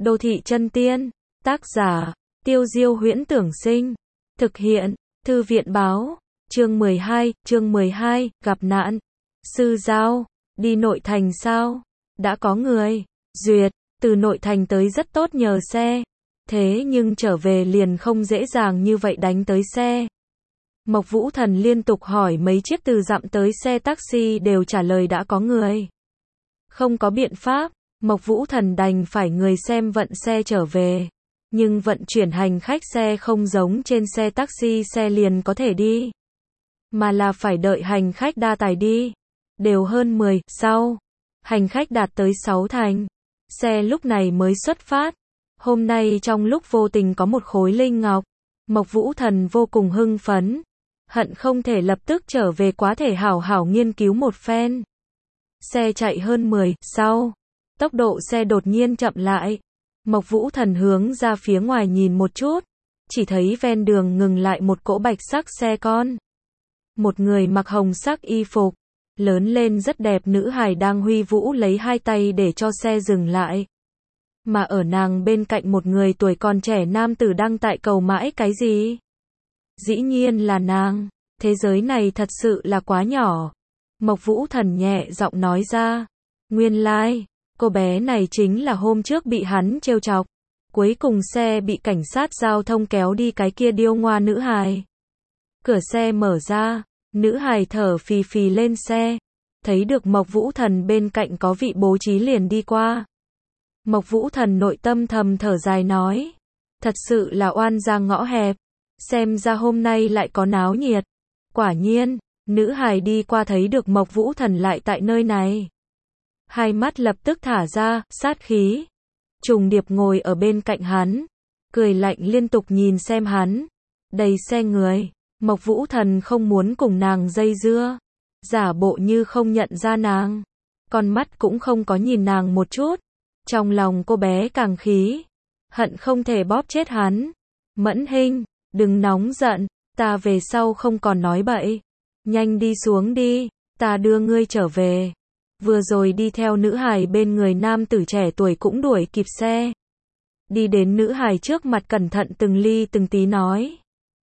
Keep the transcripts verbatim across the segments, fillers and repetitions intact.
Đô thị chân tiên, tác giả, Tiêu Diêu Huyễn Tưởng Sinh, thực hiện, Thư viện báo, chương mười hai, chương mười hai, gặp nạn. Sư Giao, đi nội thành sao? Đã có người, duyệt, từ nội thành tới rất tốt nhờ xe. Thế nhưng trở về liền không dễ dàng như vậy đánh tới xe. Mộc Vũ Thần liên tục hỏi mấy chiếc từ dặm tới xe taxi đều trả lời đã có người. Không có biện pháp, Mộc Vũ Thần đành phải người xem vận xe trở về. Nhưng vận chuyển hành khách xe không giống trên xe taxi xe liền có thể đi. Mà là phải đợi hành khách đa tài đi. Đều hơn mười, sau. Hành khách đạt tới sáu thành. Xe lúc này mới xuất phát. Hôm nay trong lúc vô tình có một khối linh ngọc. Mộc Vũ Thần vô cùng hưng phấn. Hận không thể lập tức trở về quá thể hảo hảo nghiên cứu một phen. Xe chạy hơn mười, sau. Tốc độ xe đột nhiên chậm lại. Mộc Vũ Thần hướng ra phía ngoài nhìn một chút. Chỉ thấy ven đường ngừng lại một cỗ bạch sắc xe con. Một người mặc hồng sắc y phục. Lớn lên rất đẹp nữ hài đang huy vũ lấy hai tay để cho xe dừng lại. Mà ở nàng bên cạnh một người tuổi còn trẻ nam tử đang tại cầu mãi cái gì? Dĩ nhiên là nàng. Thế giới này thật sự là quá nhỏ. Mộc Vũ Thần nhẹ giọng nói ra. Nguyên lai, like, cô bé này chính là hôm trước bị hắn trêu chọc. Cuối cùng xe bị cảnh sát giao thông kéo đi cái kia điêu ngoa nữ hài. Cửa xe mở ra, nữ hài thở phì phì lên xe. Thấy được Mộc Vũ Thần bên cạnh có vị bố trí liền đi qua. Mộc Vũ Thần nội tâm thầm thở dài nói. Thật sự là oan ra ngõ hẹp. Xem ra hôm nay lại có náo nhiệt. Quả nhiên, nữ hài đi qua thấy được Mộc Vũ Thần lại tại nơi này. Hai mắt lập tức thả ra, sát khí. Trùng điệp ngồi ở bên cạnh hắn. Cười lạnh liên tục nhìn xem hắn. Đầy xe người. Mộc Vũ Thần không muốn cùng nàng dây dưa. Giả bộ như không nhận ra nàng. Con mắt cũng không có nhìn nàng một chút. Trong lòng cô bé càng khí. Hận không thể bóp chết hắn. Mẫn Hinh, đừng nóng giận. Ta về sau không còn nói bậy. Nhanh đi xuống đi. Ta đưa ngươi trở về. Vừa rồi đi theo nữ hài bên người nam tử trẻ tuổi cũng đuổi kịp xe. Đi đến nữ hài trước mặt cẩn thận từng ly từng tí nói.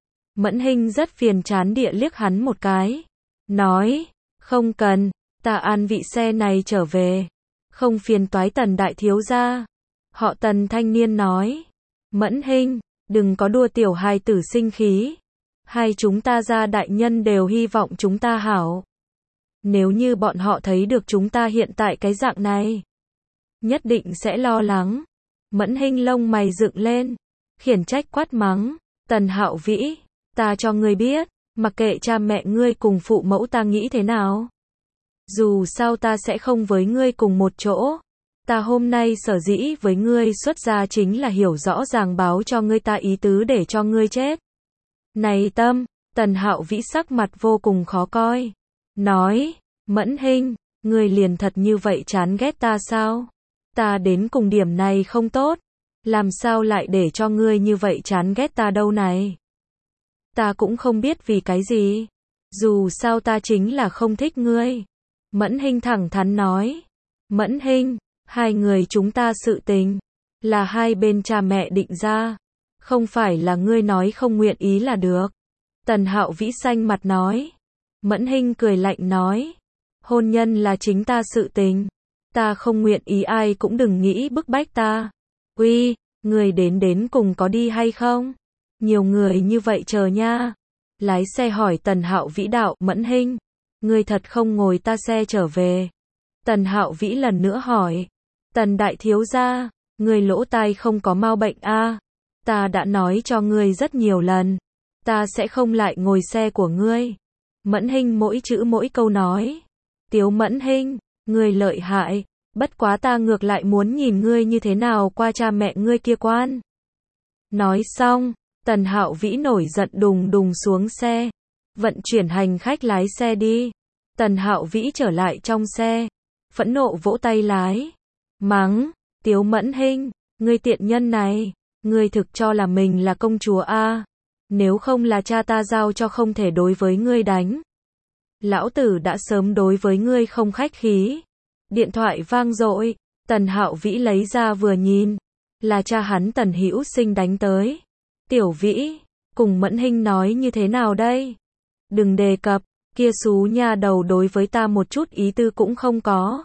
Mẫn Hinh rất phiền chán địa liếc hắn một cái. Nói, không cần, ta an vị xe này trở về. Không phiền toái Tần đại thiếu gia. Họ Tần thanh niên nói. Mẫn Hinh, đừng có đua tiểu hài tử sinh khí. Hai chúng ta gia đại nhân đều hy vọng chúng ta hảo. Nếu như bọn họ thấy được chúng ta hiện tại cái dạng này, nhất định sẽ lo lắng. Mẫn Hinh lông mày dựng lên, khiển trách quát mắng. Tần Hạo Vĩ, ta cho ngươi biết, mặc kệ cha mẹ ngươi cùng phụ mẫu ta nghĩ thế nào. Dù sao ta sẽ không với ngươi cùng một chỗ. Ta hôm nay sở dĩ với ngươi xuất gia chính là hiểu rõ ràng báo cho ngươi ta ý tứ để cho ngươi chết. Này Tâm, Tần Hạo Vĩ sắc mặt vô cùng khó coi. Nói, Mẫn Hinh, ngươi liền thật như vậy chán ghét ta sao? Ta đến cùng điểm này không tốt. Làm sao lại để cho ngươi như vậy chán ghét ta đâu này? Ta cũng không biết vì cái gì. Dù sao ta chính là không thích ngươi. Mẫn Hinh thẳng thắn nói. Mẫn Hinh, hai người chúng ta sự tình. Là hai bên cha mẹ định ra. Không phải là ngươi nói không nguyện ý là được. Tần Hạo Vĩ xanh mặt nói. Mẫn Hinh cười lạnh nói. Hôn nhân là chính ta sự tình. Ta không nguyện ý ai cũng đừng nghĩ bức bách ta. Uy, người đến đến cùng có đi hay không? Nhiều người như vậy chờ nha. Lái xe hỏi Tần Hạo Vĩ đạo. Mẫn Hinh, ngươi thật không ngồi ta xe trở về? Tần Hạo Vĩ lần nữa hỏi. Tần đại thiếu gia, ngươi lỗ tai không có mau bệnh a? À? Ta đã nói cho ngươi rất nhiều lần. Ta sẽ không lại ngồi xe của ngươi. Mẫn Hinh mỗi chữ mỗi câu nói. Tiếu Mẫn Hinh, ngươi lợi hại. Bất quá ta ngược lại muốn nhìn ngươi như thế nào qua cha mẹ ngươi kia quan. Nói xong, Tần Hạo Vĩ nổi giận đùng đùng xuống xe. Vận chuyển hành khách lái xe đi. Tần Hạo Vĩ trở lại trong xe. Phẫn nộ vỗ tay lái. Mắng, Tiếu Mẫn Hinh, ngươi tiện nhân này. Ngươi thực cho là mình là công chúa a? À? Nếu không là cha ta giao cho không thể đối với ngươi đánh. Lão tử đã sớm đối với ngươi không khách khí. Điện thoại vang dội, Tần Hạo Vĩ lấy ra vừa nhìn. là cha hắn Tần Hữu Sinh đánh tới. Tiểu Vĩ, cùng Mẫn Hinh nói như thế nào đây? Đừng đề cập, kia xú nha đầu đối với ta một chút ý tư cũng không có.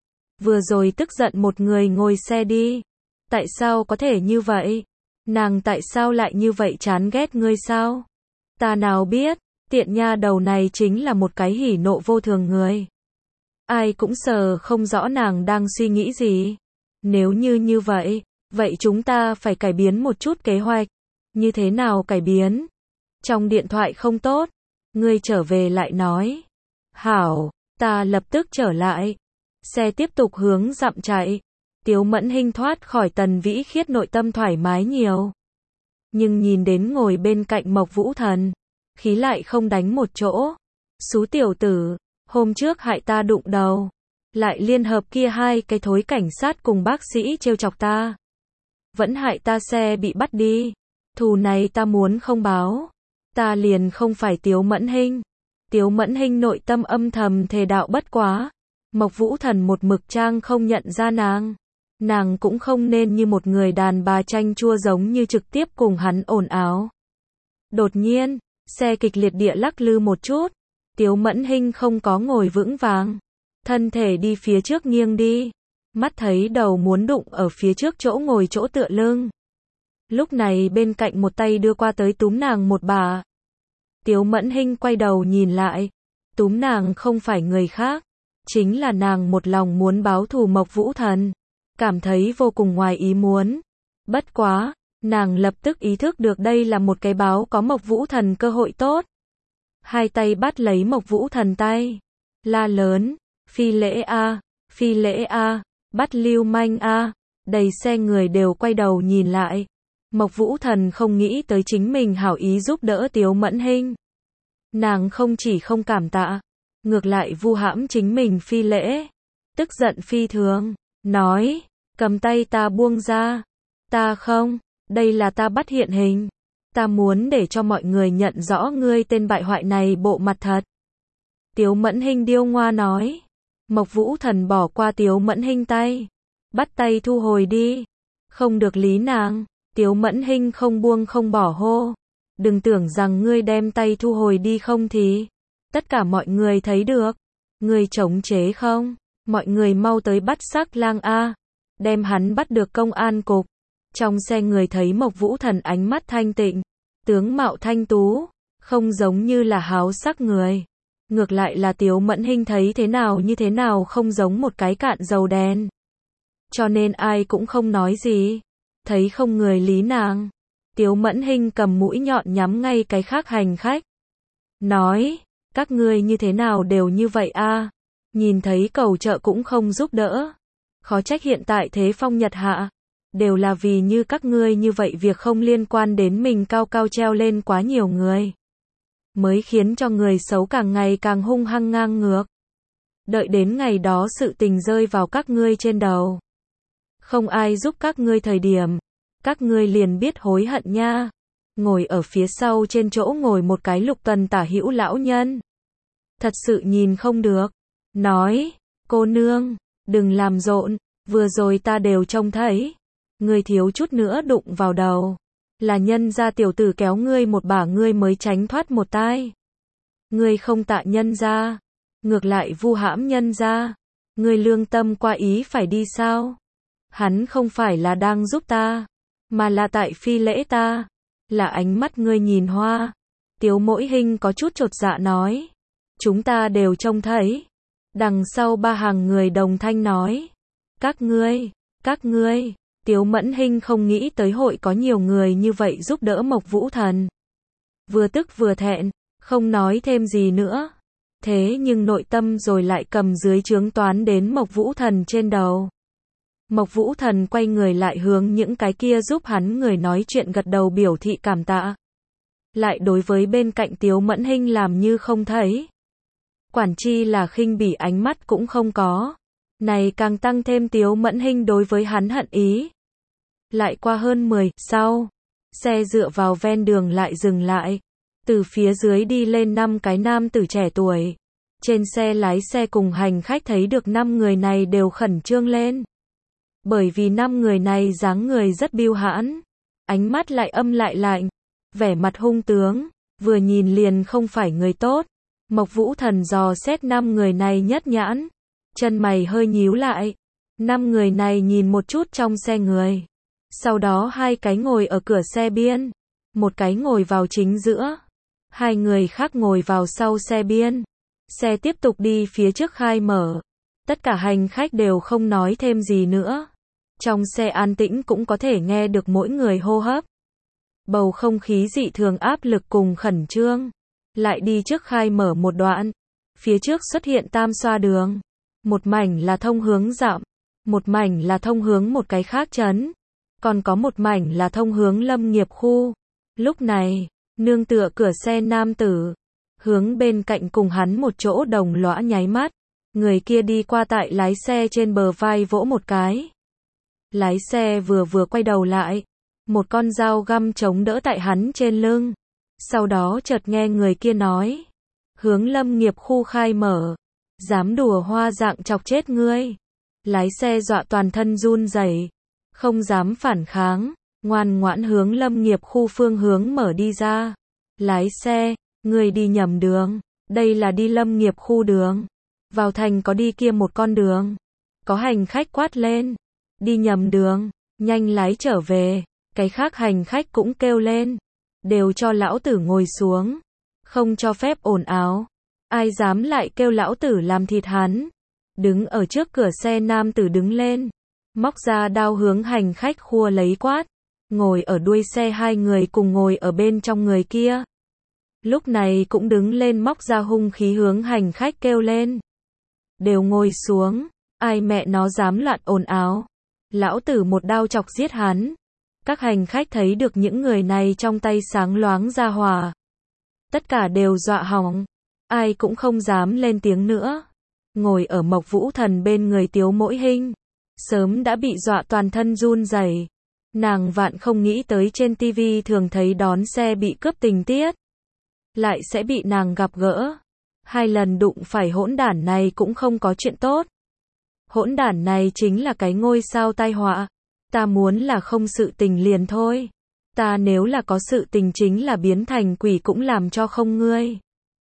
Vừa rồi tức giận một người ngồi xe đi. Tại sao có thể như vậy? Nàng tại sao lại như vậy chán ghét ngươi sao? Ta nào biết, tiện nha đầu này chính là một cái hỉ nộ vô thường người. Ai cũng sờ không rõ nàng đang suy nghĩ gì. Nếu như như vậy, vậy chúng ta phải cải biến một chút kế hoạch. Như thế nào cải biến? Trong điện thoại không tốt. Ngươi trở về lại nói. Hảo, ta lập tức trở lại. Xe tiếp tục hướng dặm chạy. Tiếu Mẫn Hinh thoát khỏi Tần Vĩ Khiết nội tâm thoải mái nhiều. Nhưng nhìn đến ngồi bên cạnh Mộc Vũ Thần, khí lại không đánh một chỗ. Xú tiểu tử, hôm trước hại ta đụng đầu. Lại liên hợp kia hai cái thối cảnh sát cùng bác sĩ trêu chọc ta. Vẫn hại ta xe bị bắt đi. Thù này ta muốn không báo. Ta liền không phải Tiếu Mẫn Hinh. Tiếu Mẫn Hinh nội tâm âm thầm thề đạo bất quá. Mộc Vũ Thần một mực trang không nhận ra nàng. Nàng cũng không nên như một người đàn bà chanh chua giống như trực tiếp cùng hắn ồn ào. Đột nhiên, xe kịch liệt địa lắc lư một chút. Tiếu Mẫn Hinh không có ngồi vững vàng. Thân thể đi phía trước nghiêng đi. Mắt thấy đầu muốn đụng ở phía trước chỗ ngồi chỗ tựa lưng. Lúc này bên cạnh một tay đưa qua tới túm nàng một bà. Tiếu Mẫn Hinh quay đầu nhìn lại. Túm nàng không phải người khác. Chính là nàng một lòng muốn báo thù Mộc Vũ Thần. Cảm thấy vô cùng ngoài ý muốn. Bất quá, nàng lập tức ý thức được đây là một cái báo có Mộc Vũ Thần cơ hội tốt. Hai tay bắt lấy Mộc Vũ Thần tay. La lớn, phi lễ a, phi lễ a, bắt lưu manh a. Đầy xe người đều quay đầu nhìn lại. Mộc Vũ Thần không nghĩ tới chính mình hảo ý giúp đỡ Tiếu Mẫn Hinh. Nàng không chỉ không cảm tạ, ngược lại vu hãm chính mình phi lễ. Tức giận phi thường, nói, cầm tay ta buông ra. Ta không, đây là ta bắt hiện hình. Ta muốn để cho mọi người nhận rõ ngươi tên bại hoại này bộ mặt thật. Tiếu Mẫn Hinh điêu ngoa nói. Mộc Vũ Thần bỏ qua Tiếu Mẫn Hinh tay. Bắt tay thu hồi đi. Không được lý nàng. Tiếu Mẫn Hinh không buông không bỏ hô. Đừng tưởng rằng ngươi đem tay thu hồi đi không thì. Tất cả mọi người thấy được. Ngươi chống chế không? Mọi người mau tới bắt Sắc Lang a. Đem hắn bắt được công an cục. Trong xe người thấy Mộc Vũ Thần ánh mắt thanh tịnh. Tướng mạo thanh tú. Không giống như là háo sắc người. Ngược lại là Tiếu Mẫn Hinh thấy thế nào như thế nào không giống một cái cạn dầu đen. Cho nên ai cũng không nói gì. Thấy không người lý nàng. Tiếu Mẫn Hinh cầm mũi nhọn nhắm ngay cái khác hành khách. Nói, các ngươi như thế nào đều như vậy a? Nhìn thấy cầu trợ cũng không giúp đỡ. Khó trách hiện tại thế phong nhật hạ. Đều là vì như các ngươi như vậy việc không liên quan đến mình cao cao treo lên quá nhiều người. Mới khiến cho người xấu càng ngày càng hung hăng ngang ngược. Đợi đến ngày đó sự tình rơi vào các ngươi trên đầu. Không ai giúp các ngươi thời điểm. Các ngươi liền biết hối hận nha. Ngồi ở phía sau trên chỗ ngồi một cái Lục Tuần tả hữu lão nhân. Thật sự nhìn không được. Nói, cô nương, đừng làm rộn, vừa rồi ta đều trông thấy. Ngươi thiếu chút nữa đụng vào đầu. Là nhân gia tiểu tử kéo ngươi một bả ngươi mới tránh thoát một tai. Ngươi không tạ nhân gia. Ngược lại vu hãm nhân gia. Ngươi lương tâm qua ý phải đi sao? Hắn không phải là đang giúp ta. Mà là tại phi lễ ta. Là ánh mắt ngươi nhìn hoa. Tiếu Mỗi Hinh có chút chột dạ nói. Chúng ta đều trông thấy. Đằng sau ba hàng người đồng thanh nói. Các ngươi, các ngươi. Tiếu Mẫn Hinh không nghĩ tới hội có nhiều người như vậy giúp đỡ Mộc Vũ Thần. Vừa tức vừa thẹn, không nói thêm gì nữa. Thế nhưng nội tâm rồi lại cầm dưới trướng toán đến Mộc Vũ Thần trên đầu. Mộc Vũ Thần quay người lại hướng những cái kia giúp hắn người nói chuyện gật đầu biểu thị cảm tạ. Lại đối với bên cạnh Tiếu Mẫn Hinh làm như không thấy. Quản chi là khinh bỉ ánh mắt cũng không có. Này càng tăng thêm Tiếu Mẫn Hinh đối với hắn hận ý. Lại qua hơn mười, sau. Xe dựa vào ven đường lại dừng lại. Từ phía dưới đi lên năm cái nam tử trẻ tuổi. Trên xe lái xe cùng hành khách thấy được năm người này đều khẩn trương lên. Bởi vì năm người này dáng người rất bưu hãn, ánh mắt lại âm lại lạnh, vẻ mặt hung tướng, vừa nhìn liền không phải người tốt. Mộc Vũ Thần dò xét năm người này nhất nhãn, chân mày hơi nhíu lại. Năm người này nhìn một chút trong xe người, sau đó hai cái ngồi ở cửa xe biên, một cái ngồi vào chính giữa, hai người khác ngồi vào sau xe biên. Xe tiếp tục đi phía trước khai mở. Tất cả hành khách đều không nói thêm gì nữa. Trong xe an tĩnh cũng có thể nghe được mỗi người hô hấp. Bầu không khí dị thường áp lực cùng khẩn trương. Lại đi trước khai mở một đoạn. Phía trước xuất hiện tam xoa đường. Một mảnh là thông hướng dặm. Một mảnh là thông hướng một cái khác trấn. Còn có một mảnh là thông hướng lâm nghiệp khu. Lúc này, nương tựa cửa xe nam tử, hướng bên cạnh cùng hắn một chỗ đồng lõa nháy mắt. Người kia đi qua tại lái xe trên bờ vai vỗ một cái. Lái xe vừa vừa quay đầu lại, một con dao găm chống đỡ tại hắn trên lưng. Sau đó chợt nghe người kia nói, hướng lâm nghiệp khu khai mở, dám đùa hoa dạng chọc chết ngươi. Lái xe dọa toàn thân run rẩy, không dám phản kháng, ngoan ngoãn hướng lâm nghiệp khu phương hướng mở đi ra. Lái xe, ngươi đi nhầm đường, đây là đi lâm nghiệp khu đường. Vào thành có đi kia một con đường. Có hành khách quát lên, đi nhầm đường, nhanh lái trở về. Cái khác hành khách cũng kêu lên, đều cho lão tử ngồi xuống, không cho phép ồn ào. Ai dám lại kêu lão tử làm thịt hắn. Đứng ở trước cửa xe nam tử đứng lên, móc ra đao hướng hành khách khua lấy quát. Ngồi ở đuôi xe hai người cùng ngồi ở bên trong người kia, lúc này cũng đứng lên móc ra hung khí hướng hành khách kêu lên, đều ngồi xuống, ai mẹ nó dám loạn ồn ào, lão tử một đao chọc giết hắn. Các hành khách thấy được những người này trong tay sáng loáng ra hỏa, tất cả đều dọa hỏng, ai cũng không dám lên tiếng nữa. Ngồi ở Mộc Vũ Thần bên người Tiếu Mỗi Hinh, sớm đã bị dọa toàn thân run rẩy. Nàng vạn không nghĩ tới trên tivi thường thấy đón xe bị cướp tình tiết, lại sẽ bị nàng gặp gỡ. Hai lần đụng phải hỗn đản này cũng không có chuyện tốt. Hỗn đản này chính là cái ngôi sao tai họa. Ta muốn là không sự tình liền thôi. Ta nếu là có sự tình chính là biến thành quỷ cũng làm cho không ngươi.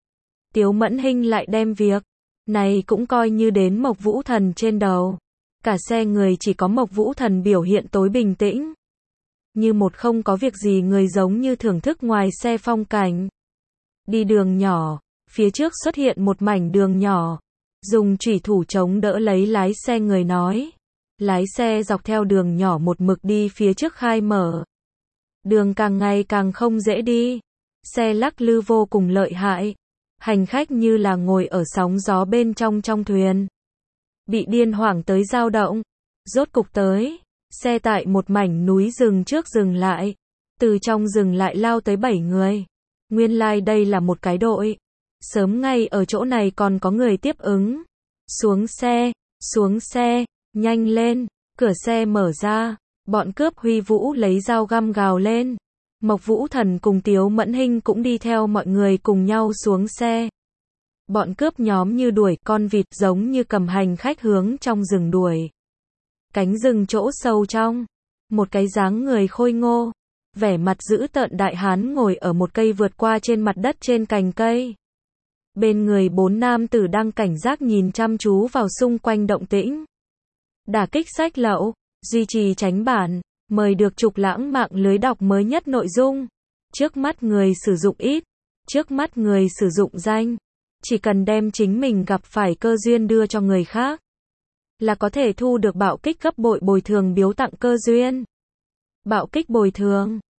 Tiếu Mẫn Hinh lại đem việc này cũng coi như đến Mộc Vũ Thần trên đầu. Cả xe người chỉ có Mộc Vũ Thần biểu hiện tối bình tĩnh, như một không có việc gì người, giống như thưởng thức ngoài xe phong cảnh. Đi đường nhỏ, phía trước xuất hiện một mảnh đường nhỏ, dùng chủy thủ chống đỡ lấy lái xe người nói. Lái xe dọc theo đường nhỏ một mực đi phía trước khai mở. Đường càng ngày càng không dễ đi, xe lắc lư vô cùng lợi hại, hành khách như là ngồi ở sóng gió bên trong trong thuyền, bị điên hoảng tới dao động. Rốt cục tới, xe tại một mảnh núi rừng trước dừng lại, từ trong rừng lại lao tới bảy người. Nguyên lai like đây là một cái đội, sớm ngay ở chỗ này còn có người tiếp ứng. Xuống xe, xuống xe, nhanh lên, cửa xe mở ra, bọn cướp huy vũ lấy dao găm gào lên. Mộc Vũ Thần cùng Tiếu Mẫn Hinh cũng đi theo mọi người cùng nhau xuống xe. Bọn cướp nhóm như đuổi con vịt, giống như cầm hành khách hướng trong rừng đuổi. Cánh rừng chỗ sâu trong, một cái dáng người khôi ngô, vẻ mặt dữ tợn đại hán ngồi ở một cây vượt qua trên mặt đất trên cành cây. Bên người bốn nam tử đang cảnh giác nhìn chăm chú vào xung quanh động tĩnh. Đả kích sách lậu, duy trì tránh bản, mời được Trục Lãng mạng lưới đọc mới nhất nội dung. Trước mắt người sử dụng ít, trước mắt người sử dụng danh, chỉ cần đem chính mình gặp phải cơ duyên đưa cho người khác, là có thể thu được bạo kích gấp bội bồi thường biếu tặng cơ duyên. Bạo kích bồi thường